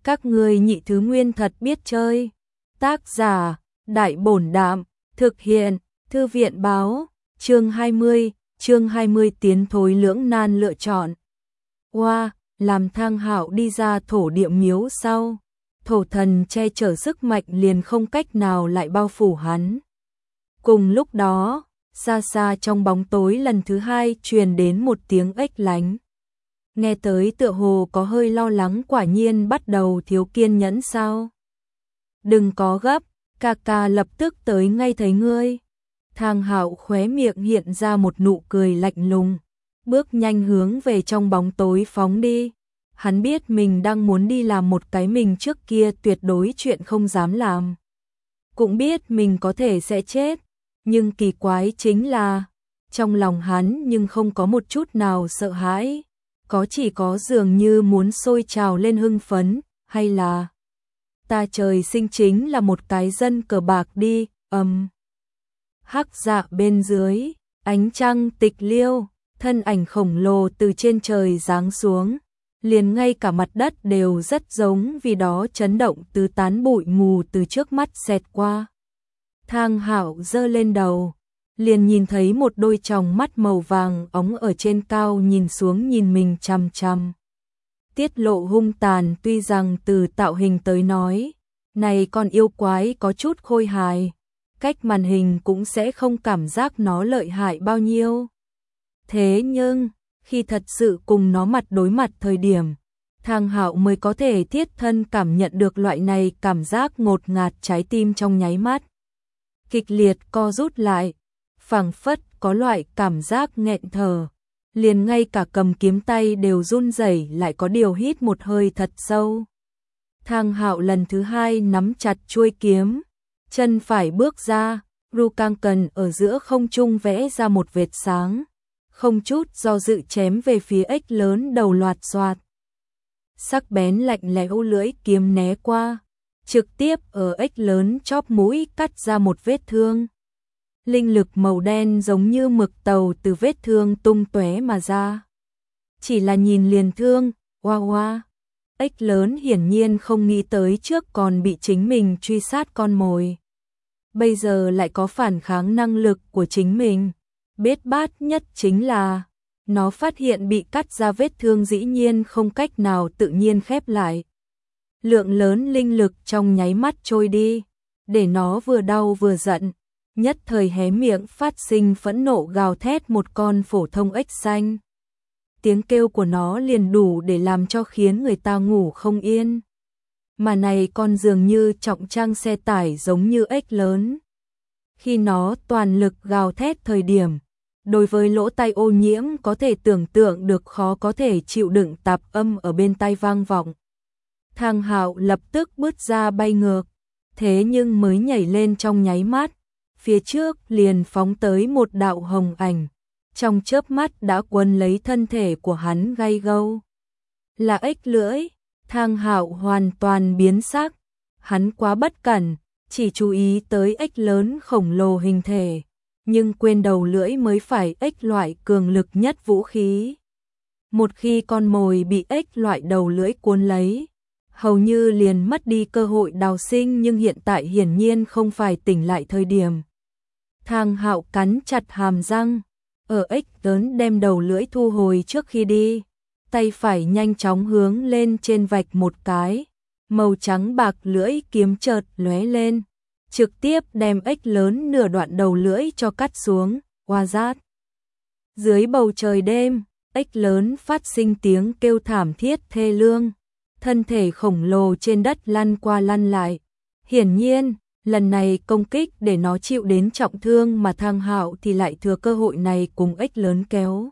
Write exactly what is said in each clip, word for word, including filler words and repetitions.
Các ngươi nhị thứ nguyên thật biết chơi. Tác giả, Đại Bổn Đạm, thực hiện, Thư viện Báo, chương hai mươi, chương hai mươi tiến thối lưỡng nan lựa chọn. Oa, wow, làm Thang Hạo đi ra thổ địa miếu sau, thổ thần che chở sức mạnh liền không cách nào lại bao phủ hắn. Cùng lúc đó, xa xa trong bóng tối lần thứ hai truyền đến một tiếng ếch lánh. Nghe tới tựa hồ có hơi lo lắng, quả nhiên bắt đầu thiếu kiên nhẫn sao? Đừng có gấp, ca ca lập tức tới ngay thấy ngươi. Thang Hạo khóe miệng hiện ra một nụ cười lạnh lùng, bước nhanh hướng về trong bóng tối phóng đi. Hắn biết mình đang muốn đi làm một cái mình trước kia tuyệt đối chuyện không dám làm. Cũng biết mình có thể sẽ chết, nhưng kỳ quái chính là, trong lòng hắn nhưng không có một chút nào sợ hãi, có chỉ có dường như muốn sôi trào lên hưng phấn, hay là ta trời sinh chính là một cái dân cờ bạc đi, ầm. Hắc dạ bên dưới, ánh trăng tịch liêu, thân ảnh khổng lồ từ trên trời giáng xuống, liền ngay cả mặt đất đều rất giống vì đó chấn động tứ tán bụi mù từ trước mắt xẹt qua. Thang Hạo giơ lên đầu, liền nhìn thấy một đôi tròng mắt màu vàng óng ở trên cao nhìn xuống nhìn mình chằm chằm. Tiết lộ hung tàn, tuy rằng từ tạo hình tới nói, này con yêu quái có chút khôi hài, cách màn hình cũng sẽ không cảm giác nó lợi hại bao nhiêu. Thế nhưng, khi thật sự cùng nó mặt đối mặt thời điểm, Thang Hạo mới có thể thiết thân cảm nhận được loại này cảm giác ngột ngạt, trái tim trong nháy mắt kịch liệt co rút lại, phảng phất có loại cảm giác nghẹn thở, liền ngay cả cầm kiếm tay đều run rẩy, lại có điều hít một hơi thật sâu. Thang Hạo lần thứ hai nắm chặt chuôi kiếm, chân phải bước ra, Rakangan ở giữa không trung vẽ ra một vệt sáng, không chút do dự chém về phía ếch lớn đầu loạt xoạt. Sắc bén lạnh lẽo lưỡi kiếm né qua, trực tiếp ở ếch lớn chóp mũi cắt ra một vết thương. Linh lực màu đen giống như mực tàu từ vết thương tung tóe mà ra. Chỉ là nhìn liền thương, oa oa. Ếch lớn hiển nhiên không nghĩ tới trước còn bị chính mình truy sát con mồi, bây giờ lại có phản kháng năng lực của chính mình. Bết bát nhất chính là, nó phát hiện bị cắt ra vết thương dĩ nhiên không cách nào tự nhiên khép lại. Lượng lớn linh lực trong nháy mắt trôi đi, để nó vừa đau vừa giận, nhất thời hé miệng phát sinh phẫn nộ gào thét một con phổ thông ếch xanh. Tiếng kêu của nó liền đủ để làm cho khiến người ta ngủ không yên. Mà này con dường như trọng trang xe tải giống như ếch lớn. Khi nó toàn lực gào thét thời điểm, đối với lỗ tai ô nhiễm có thể tưởng tượng được khó có thể chịu đựng tạp âm ở bên tai vang vọng. Thang Hạo lập tức bước ra bay ngược, thế nhưng mới nhảy lên trong nháy mắt, phía trước liền phóng tới một đạo hồng ảnh, trong chớp mắt đã quấn lấy thân thể của hắn gay gâu. Là ếch lưỡi. Thang Hạo hoàn toàn biến sắc, hắn quá bất cẩn, chỉ chú ý tới ếch lớn khổng lồ hình thể, nhưng quên đầu lưỡi mới phải ếch loại cường lực nhất vũ khí. Một khi con mồi bị ếch loại đầu lưỡi cuốn lấy, hầu như liền mất đi cơ hội đào sinh, nhưng hiện tại hiển nhiên không phải tỉnh lại thời điểm. Thang Hạo cắn chặt hàm răng, ở ếch lớn đem đầu lưỡi thu hồi trước khi đi, tay phải nhanh chóng hướng lên trên vạch một cái, màu trắng bạc lưỡi kiếm chợt lóe lên, trực tiếp đem ếch lớn nửa đoạn đầu lưỡi cho cắt xuống, oa rát. Dưới bầu trời đêm, ếch lớn phát sinh tiếng kêu thảm thiết thê lương, thân thể khổng lồ trên đất lăn qua lăn lại. Hiển nhiên, lần này công kích để nó chịu đến trọng thương, mà Thang Hạo thì lại thừa cơ hội này cùng ếch lớn kéo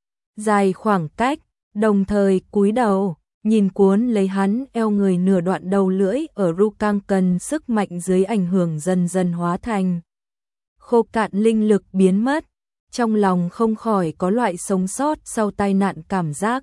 dài khoảng cách, đồng thời cúi đầu, nhìn cuốn lấy hắn eo người nửa đoạn đầu lưỡi ở Rakangan sức mạnh dưới ảnh hưởng dần dần hóa thành khô cạn, linh lực biến mất, trong lòng không khỏi có loại sống sót sau tai nạn cảm giác.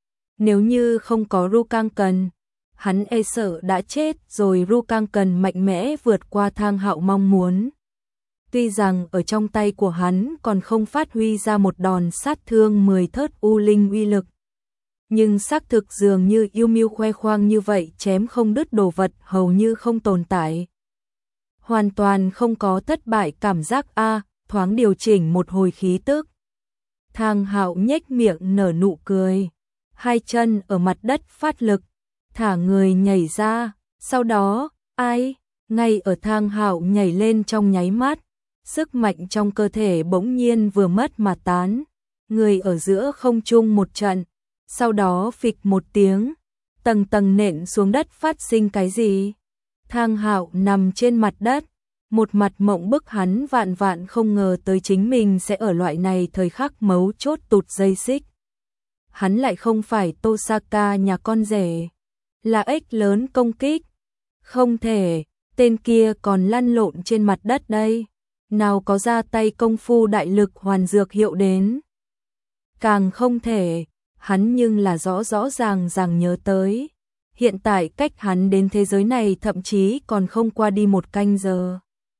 Nếu như không có Rakangan, hắn e sợ đã chết rồi. Rakangan mạnh mẽ vượt qua Thang Hạo mong muốn. Tuy rằng ở trong tay của hắn còn không phát huy ra một đòn sát thương mười thớt u linh uy lực, Nhưng xác thực dường như yêu mưu khoe khoang như vậy chém không đứt đồ vật hầu như không tồn tại. Hoàn toàn không có thất bại cảm giác a, thoáng điều chỉnh một hồi khí tức. Thang Hạo nhếch miệng nở nụ cười, hai chân ở mặt đất phát lực, thả người nhảy ra, sau đó, ai, ngay ở Thang Hạo nhảy lên trong nháy mắt, sức mạnh trong cơ thể bỗng nhiên vừa mất mà tán, người ở giữa không trung một trận, sau đó phịch một tiếng, tầng tầng nện xuống đất phát sinh cái gì? Thang Hạo nằm trên mặt đất, một mặt mộng bức hắn vạn vạn không ngờ tới chính mình sẽ ở loại này thời khắc mấu chốt tụt dây xích. Hắn lại không phải Tosaka nhà con rể, là ếch lớn công kích. Không thể, tên kia còn lăn lộn trên mặt đất đây, nào có ra tay công phu đại lực hoàn dược hiệu đến. Càng không thể, hắn nhưng là rõ rõ ràng ràng nhớ tới. Hiện tại cách hắn đến thế giới này thậm chí còn không qua đi một canh giờ.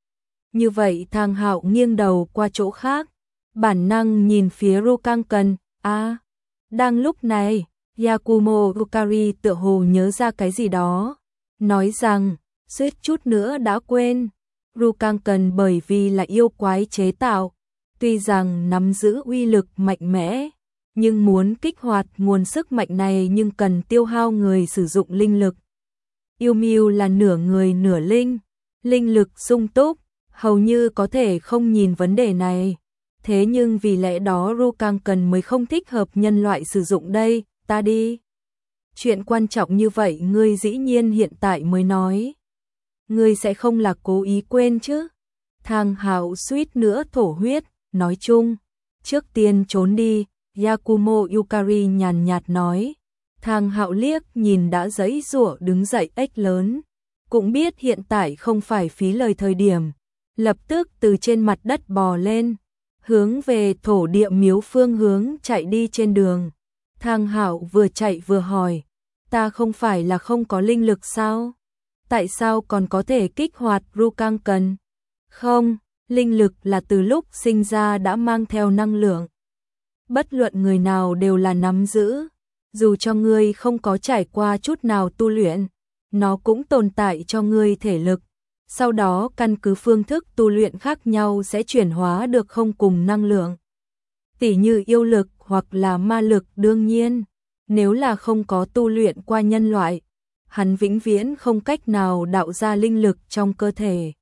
Như vậy Thang Hạo nghiêng đầu qua chỗ khác, bản năng nhìn phía Rukanken, a, à, đang lúc này, Yakumo Yukari tựa hồ nhớ ra cái gì đó, nói rằng, suýt chút nữa đã quên, Rukanken bởi vì là yêu quái chế tạo, tuy rằng nắm giữ uy lực mạnh mẽ, nhưng muốn kích hoạt nguồn sức mạnh này nhưng cần tiêu hao người sử dụng linh lực. Yêu Mưu là nửa người nửa linh, linh lực sung túc, hầu như có thể không nhìn vấn đề này. Thế nhưng vì lẽ đó Rukanken mới không thích hợp nhân loại sử dụng đây, ta đi. Chuyện quan trọng như vậy ngươi dĩ nhiên hiện tại mới nói. Ngươi sẽ không là cố ý quên chứ? Thang Hạo suýt nữa thổ huyết, nói chung, trước tiên trốn đi, Yakumo Yukari nhàn nhạt nói. Thang Hạo liếc nhìn đã giãy giụa đứng dậy ếch lớn, cũng biết hiện tại không phải phí lời thời điểm, lập tức từ trên mặt đất bò lên, hướng về thổ địa miếu phương hướng chạy đi trên đường. Thang Hạo vừa chạy vừa hỏi, ta không phải là không có linh lực sao? Tại sao còn có thể kích hoạt Rukanken? Không, linh lực là từ lúc sinh ra đã mang theo năng lượng. Bất luận người nào đều là nắm giữ, dù cho ngươi không có trải qua chút nào tu luyện, nó cũng tồn tại cho ngươi thể lực. Sau đó căn cứ phương thức tu luyện khác nhau sẽ chuyển hóa được không cùng năng lượng. Tỉ như yêu lực hoặc là ma lực đương nhiên, nếu là không có tu luyện qua nhân loại, hắn vĩnh viễn không cách nào đạo ra linh lực trong cơ thể.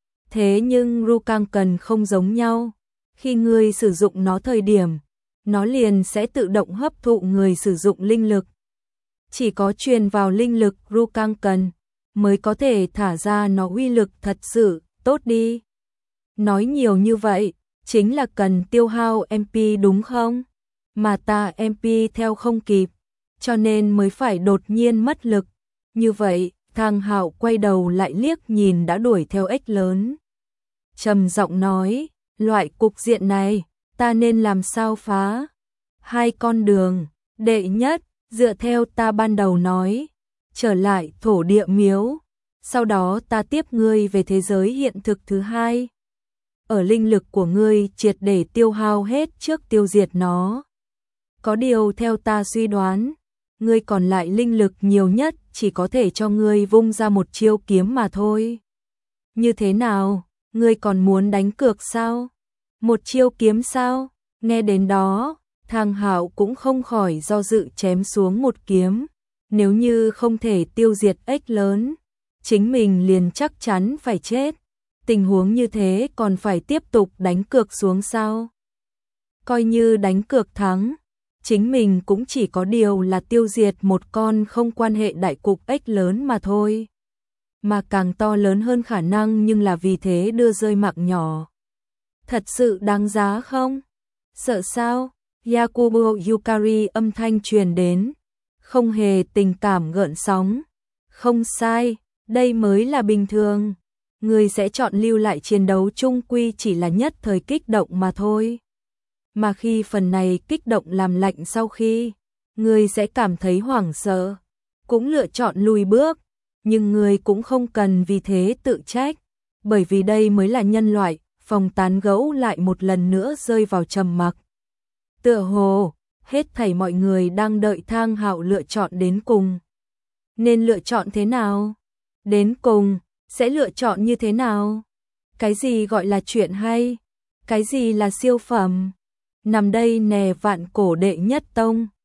Thế nhưng Rukanken không giống nhau, khi ngươi sử dụng nó thời điểm, nó liền sẽ tự động hấp thụ người sử dụng linh lực. Chỉ có truyền vào linh lực Rukanken mới có thể thả ra nó uy lực thật sự, tốt đi. Nói nhiều như vậy, chính là cần tiêu hao em pê đúng không? Mà ta em pê theo không kịp, cho nên mới phải đột nhiên mất lực. Như vậy, Thang Hạo quay đầu lại liếc nhìn đã đuổi theo ếch lớn. Trầm giọng nói, loại cục diện này, ta nên làm sao phá? Hai con đường, đệ nhất, dựa theo ta ban đầu nói, trở lại thổ địa miếu, sau đó ta tiếp ngươi về thế giới hiện thực thứ hai. Ở linh lực của ngươi triệt để tiêu hao hết trước tiêu diệt nó. Có điều theo ta suy đoán, ngươi còn lại linh lực nhiều nhất chỉ có thể cho ngươi vung ra một chiêu kiếm mà thôi. Như thế nào, ngươi còn muốn đánh cược sao? Một chiêu kiếm sao? Nghe đến đó, Thang Hạo cũng không khỏi do dự chém xuống một kiếm. Nếu như không thể tiêu diệt ếch lớn, chính mình liền chắc chắn phải chết. Tình huống như thế còn phải tiếp tục đánh cược xuống sao? Coi như đánh cược thắng, chính mình cũng chỉ có điều là tiêu diệt một con không quan hệ đại cục ếch lớn mà thôi. Mà càng to lớn hơn khả năng nhưng là vì thế đưa rơi mạng nhỏ. Thật sự đáng giá không? Sợ sao? Yakumo Yukari âm thanh truyền đến, không hề tình cảm gợn sóng. Không sai, đây mới là bình thường. Người sẽ chọn lưu lại chiến đấu chung quy chỉ là nhất thời kích động mà thôi. Mà khi phần này kích động làm lạnh sau khi, người sẽ cảm thấy hoảng sợ, cũng lựa chọn lùi bước. Nhưng người cũng không cần vì thế tự trách, bởi vì đây mới là nhân loại. Phòng tán gẫu lại một lần nữa rơi vào trầm mặc. Tựa hồ, hết thảy mọi người đang đợi Thang Hạo lựa chọn đến cùng. Nên lựa chọn thế nào? Đến cùng, sẽ lựa chọn như thế nào? Cái gì gọi là chuyện hay? Cái gì là siêu phẩm? Nằm đây nè vạn cổ đệ nhất tông.